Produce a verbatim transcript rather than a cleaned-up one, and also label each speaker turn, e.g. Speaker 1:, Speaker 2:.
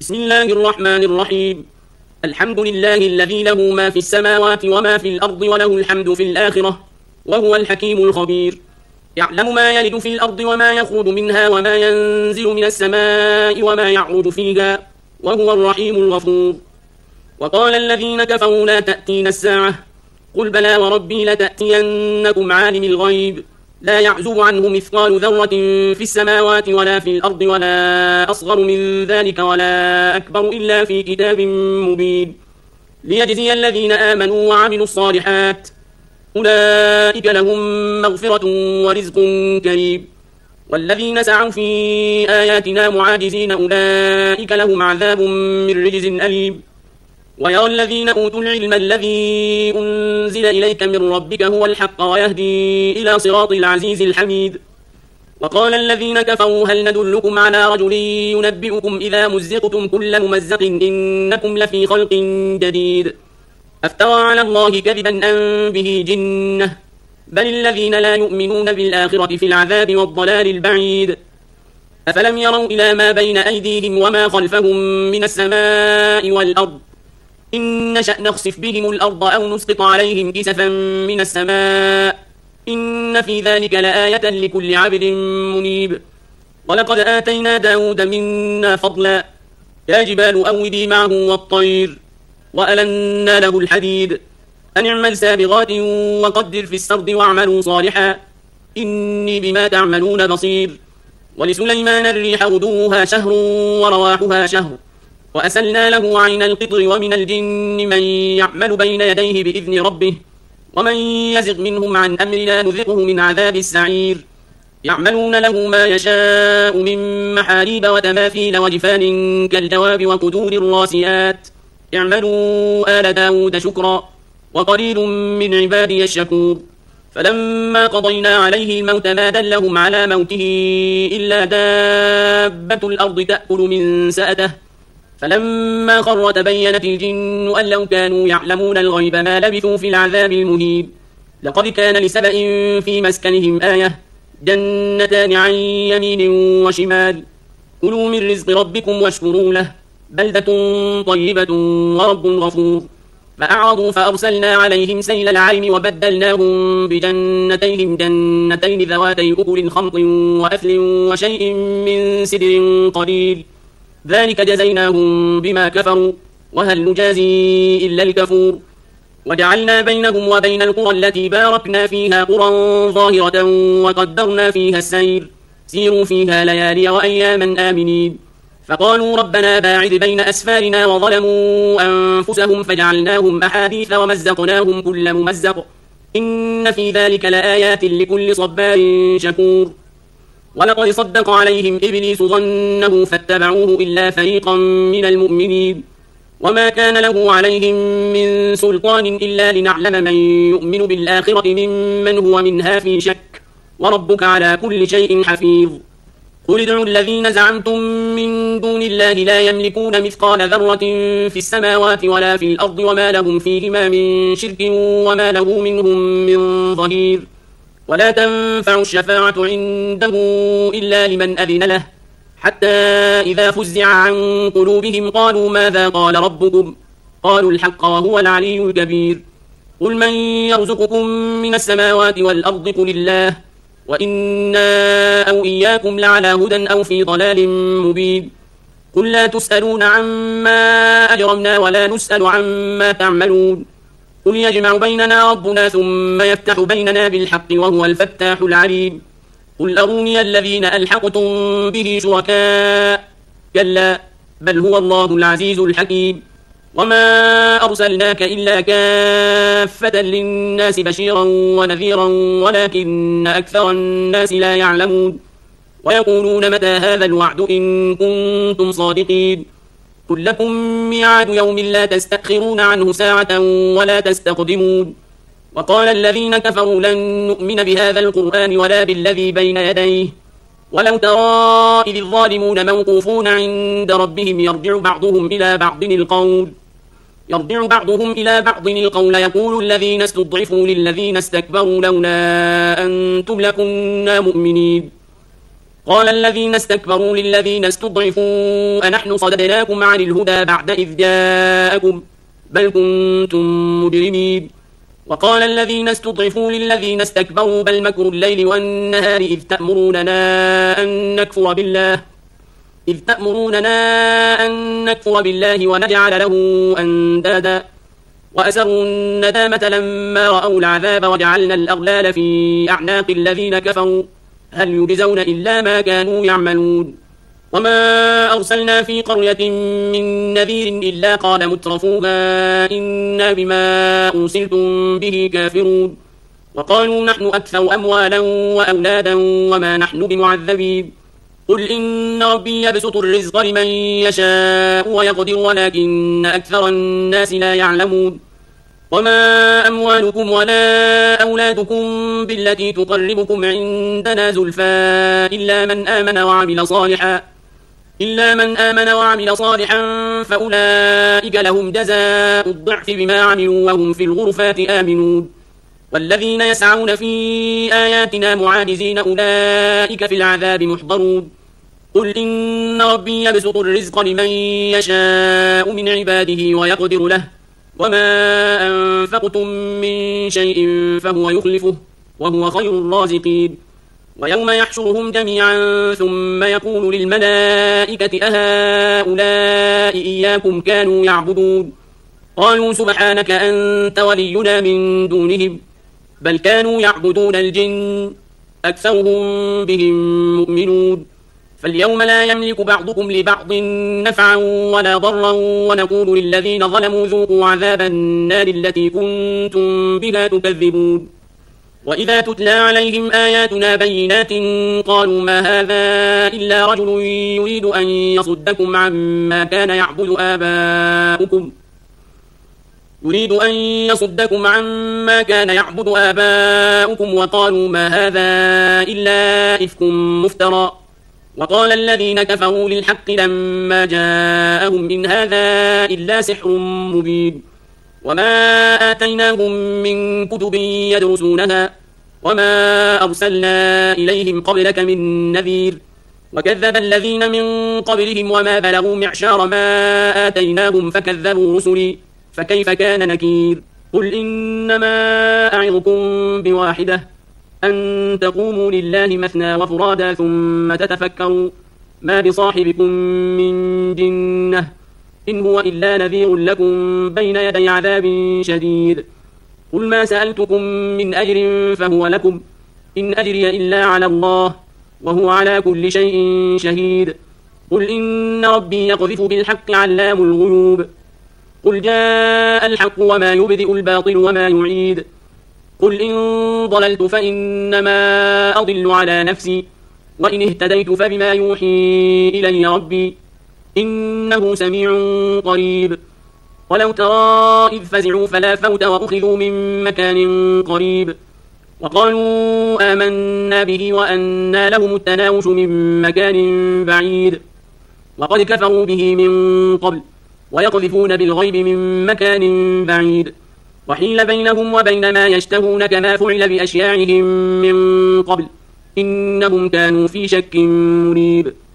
Speaker 1: بسم الله الرحمن الرحيم. الحمد لله الذي له ما في السماوات وما في الأرض وله الحمد في الآخرة وهو الحكيم الخبير. يعلم ما يلد في الأرض وما يخرج منها وما ينزل من السماء وما يعرج فيها وهو الرحيم الغفور. وقال الذين كفروا لا تأتينا الساعة قل بلى وربي لتأتينكم عالم الغيب لا يعزب عنه مثقال ذرة في السماوات ولا في الأرض ولا أصغر من ذلك ولا أكبر إلا في كتاب مبين ليجزي الذين آمنوا وعملوا الصالحات أولئك لهم مغفرة ورزق كريم. والذين سعوا في آياتنا معاجزين أولئك لهم عذاب من رجز أليم. ويرى الذين أوتوا العلم الذي أنزل إليك من ربك هو الحق ويهدي إلى صراط العزيز الحميد. وقال الذين كفروا هل ندلكم على رجل ينبئكم إذا مزقتم كل ممزق إنكم لفي خلق جديد أفترى على الله كذبا أم به جنة بل الذين لا يؤمنون بالآخرة في العذاب والضلال البعيد. أفلم يروا إلى ما بين أيديهم وما خلفهم من السماء والأرض إن نشأ نخسف بهم الأرض أو نسقط عليهم كسفا من السماء إن في ذلك لآية لكل عبد منيب. ولقد آتينا داود منا فضلا يا جبال أوبي معه والطير وألنا له الحديد أن اعمل سابغات وقدر في السرد واعملوا صالحا إني بما تعملون بصير. ولسليمان الريح غدوها شهر ورواحها شهر وأسلنا له عين القطر ومن الجن من يعمل بين يديه بإذن ربه ومن يزغ منهم عن أمرنا نذقه من عذاب السعير. يعملون له ما يشاء من محاريب وتماثيل وجفان كالجواب وقدور الراسيات اعملوا آل داود شكرا وقليل من عبادي الشكور. فلما قضينا عليه الموت ما دلهم على موته إلا دابة الأرض تأكل من سأته فلما خر تبينت الجن أن لو كانوا يعلمون الغيب ما لبثوا في العذاب المهين. لقد كان لسبأ في مسكنهم آية جنتان عن يمين وشمال كلوا من رزق ربكم واشكروا له بلدة طيبة ورب غفور. فأعرضوا فأرسلنا عليهم سيل العرم وبدلناهم بجنتيهم جنتين ذواتي أكل خمط وأثل وشيء من سدر قليل ذلك جزيناهم بما كفروا وهل نجازي إلا الكفور. وجعلنا بينهم وبين القرى التي باركنا فيها قرى ظاهرة وقدرنا فيها السير سيروا فيها ليالي وأياما آمنين. فقالوا ربنا باعد بين أسفارنا وظلموا أنفسهم فجعلناهم أحاديث ومزقناهم كل ممزق إن في ذلك لآيات لكل صبار شكور. ولقد صدق عليهم إبليس ظنه فاتبعوه إلا فريقا من المؤمنين وما كان له عليهم من سلطان إلا لنعلم من يؤمن بالآخرة ممن هو منها في شك وربك على كل شيء حفيظ. قل ادعوا الذين زعمتم من دون الله لا يملكون مثقال ذرة في السماوات ولا في الأرض وما لهم فيهما من شرك وما له منهم من ظهير. ولا تنفع الشفاعة عنده إلا لمن أذن له حتى إذا فزع عن قلوبهم قالوا ماذا قال ربكم قالوا الحق وهو العلي الكبير. قل من يرزقكم من السماوات والأرض قل الله وإنا أو إياكم لعلى هدى أو في ضلال مبين. قل لا تسألون عما أجرمنا ولا نسأل عما تعملون قل يجمع بيننا ربنا ثم يفتح بيننا بالحق وهو الفتاح العليم. قل أروني الذين ألحقتم به شركاء كلا بل هو الله العزيز الحكيم. وما أرسلناك إلا كافة للناس بشيرا ونذيرا ولكن أكثر الناس لا يعلمون. ويقولون متى هذا الوعد إن كنتم صادقين قل لكم ميعاد يوم لا تستأخرون عنه ساعة ولا تستقدمون. وقال الذين كفروا لن نؤمن بهذا القرآن ولا بالذي بين يديه ولو ترى إذ الظالمون موقوفون عند ربهم يرجع بعضهم إلى بعض القول يرجع بعضهم إلى بعض القول يقول الذين استضعفوا للذين استكبروا لولا أنتم لكنا مؤمنين قال الذين استكبروا للذين استضعفوا أنحن صددناكم عن الهدى بعد إذ جاءكم بل كنتم مجرمين. وقال الذين استضعفوا للذين استكبروا بل مكر الليل والنهار إذ تأمروننا أن نكفر بالله إذ تأمروننا أن نكفر بالله ونجعل له أندادا وأسروا الندامة لما رأوا العذاب وجعلنا الأغلال في أعناق الذين كفروا هل يجزون إلا ما كانوا يعملون. وما أرسلنا في قرية من نذير إلا قال مترفوها إنا بما أرسلتم به كافرون وقالوا نحن أكثر أموالا وأولادا وما نحن بمعذبين. قل إن ربي يبسط الرزق لمن يشاء ويقدر ولكن أكثر الناس لا يعلمون. وما أموالكم ولا أولادكم بالتي تقربكم عندنا زلفى إلا من آمن وعمل صالحا إلا من آمن وعمل صالحا فأولئك لهم جزاء الضعف بما عملوا وهم في الغرفات آمنون. والذين يسعون في آياتنا معاجزين أولئك في العذاب محضرون. قل إن ربي يبسط الرزق لمن يشاء من عباده ويقدر له وما أنفقتم من شيء فهو يخلفه وهو خير الرازقين. ويوم يحشرهم جميعا ثم يقول للملائكة أهؤلاء إياكم كانوا يعبدون قالوا سبحانك أنت ولينا من دونهم بل كانوا يعبدون الجن أكثرهم بهم مؤمنون. فاليوم لا يملك بعضكم لبعض نفعا ولا ضرا ونقول للذين ظلموا ذوقوا عذاب النار التي كنتم بها تكذبون. وإذا تتلى عليهم آياتنا بينات قالوا ما هذا إلا رجل يريد أن يصدكم عما كان يعبد آباؤكم يريد أن يصدكم عما كان يعبد آباؤكم وقالوا ما هذا إلا إفك مفترى. وقال الذين كفروا للحق لما جاءهم إن هذا إلا سحر مبين. وما آتيناهم من كتب يدرسونها وما أرسلنا إليهم قبلك من نذير وكذب الذين من قبلهم وما بلغوا معشار ما آتيناهم فكذبوا رسلي فكيف كان نكير. قل إنما أعظكم بواحدة أن تقوموا لله مثنى وفرادا ثم تتفكروا ما بصاحبكم من جنة إن هو إلا نذير لكم بين يدي عذاب شديد. قل ما سألتكم من أجر فهو لكم إن أجري إلا على الله وهو على كل شيء شهيد. قل إن ربي يقذف بالحق علام الغيوب. قل جاء الحق وما يبدئ الباطل وما يعيد. قل إن ضللت فإنما أضل على نفسي وإن اهتديت فبما يوحي إلي ربي إنه سميع قريب. ولو ترى إذ فزعوا فلا فوت وأخذوا من مكان قريب وقالوا آمنا به وأنى لهم التناوش من مكان بعيد وقد كفروا به من قبل ويقذفون بالغيب من مكان بعيد وحيل بينهم وبين ما يشتهون كما فعل بأشياعهم من قبل إنهم كانوا في شك مريب.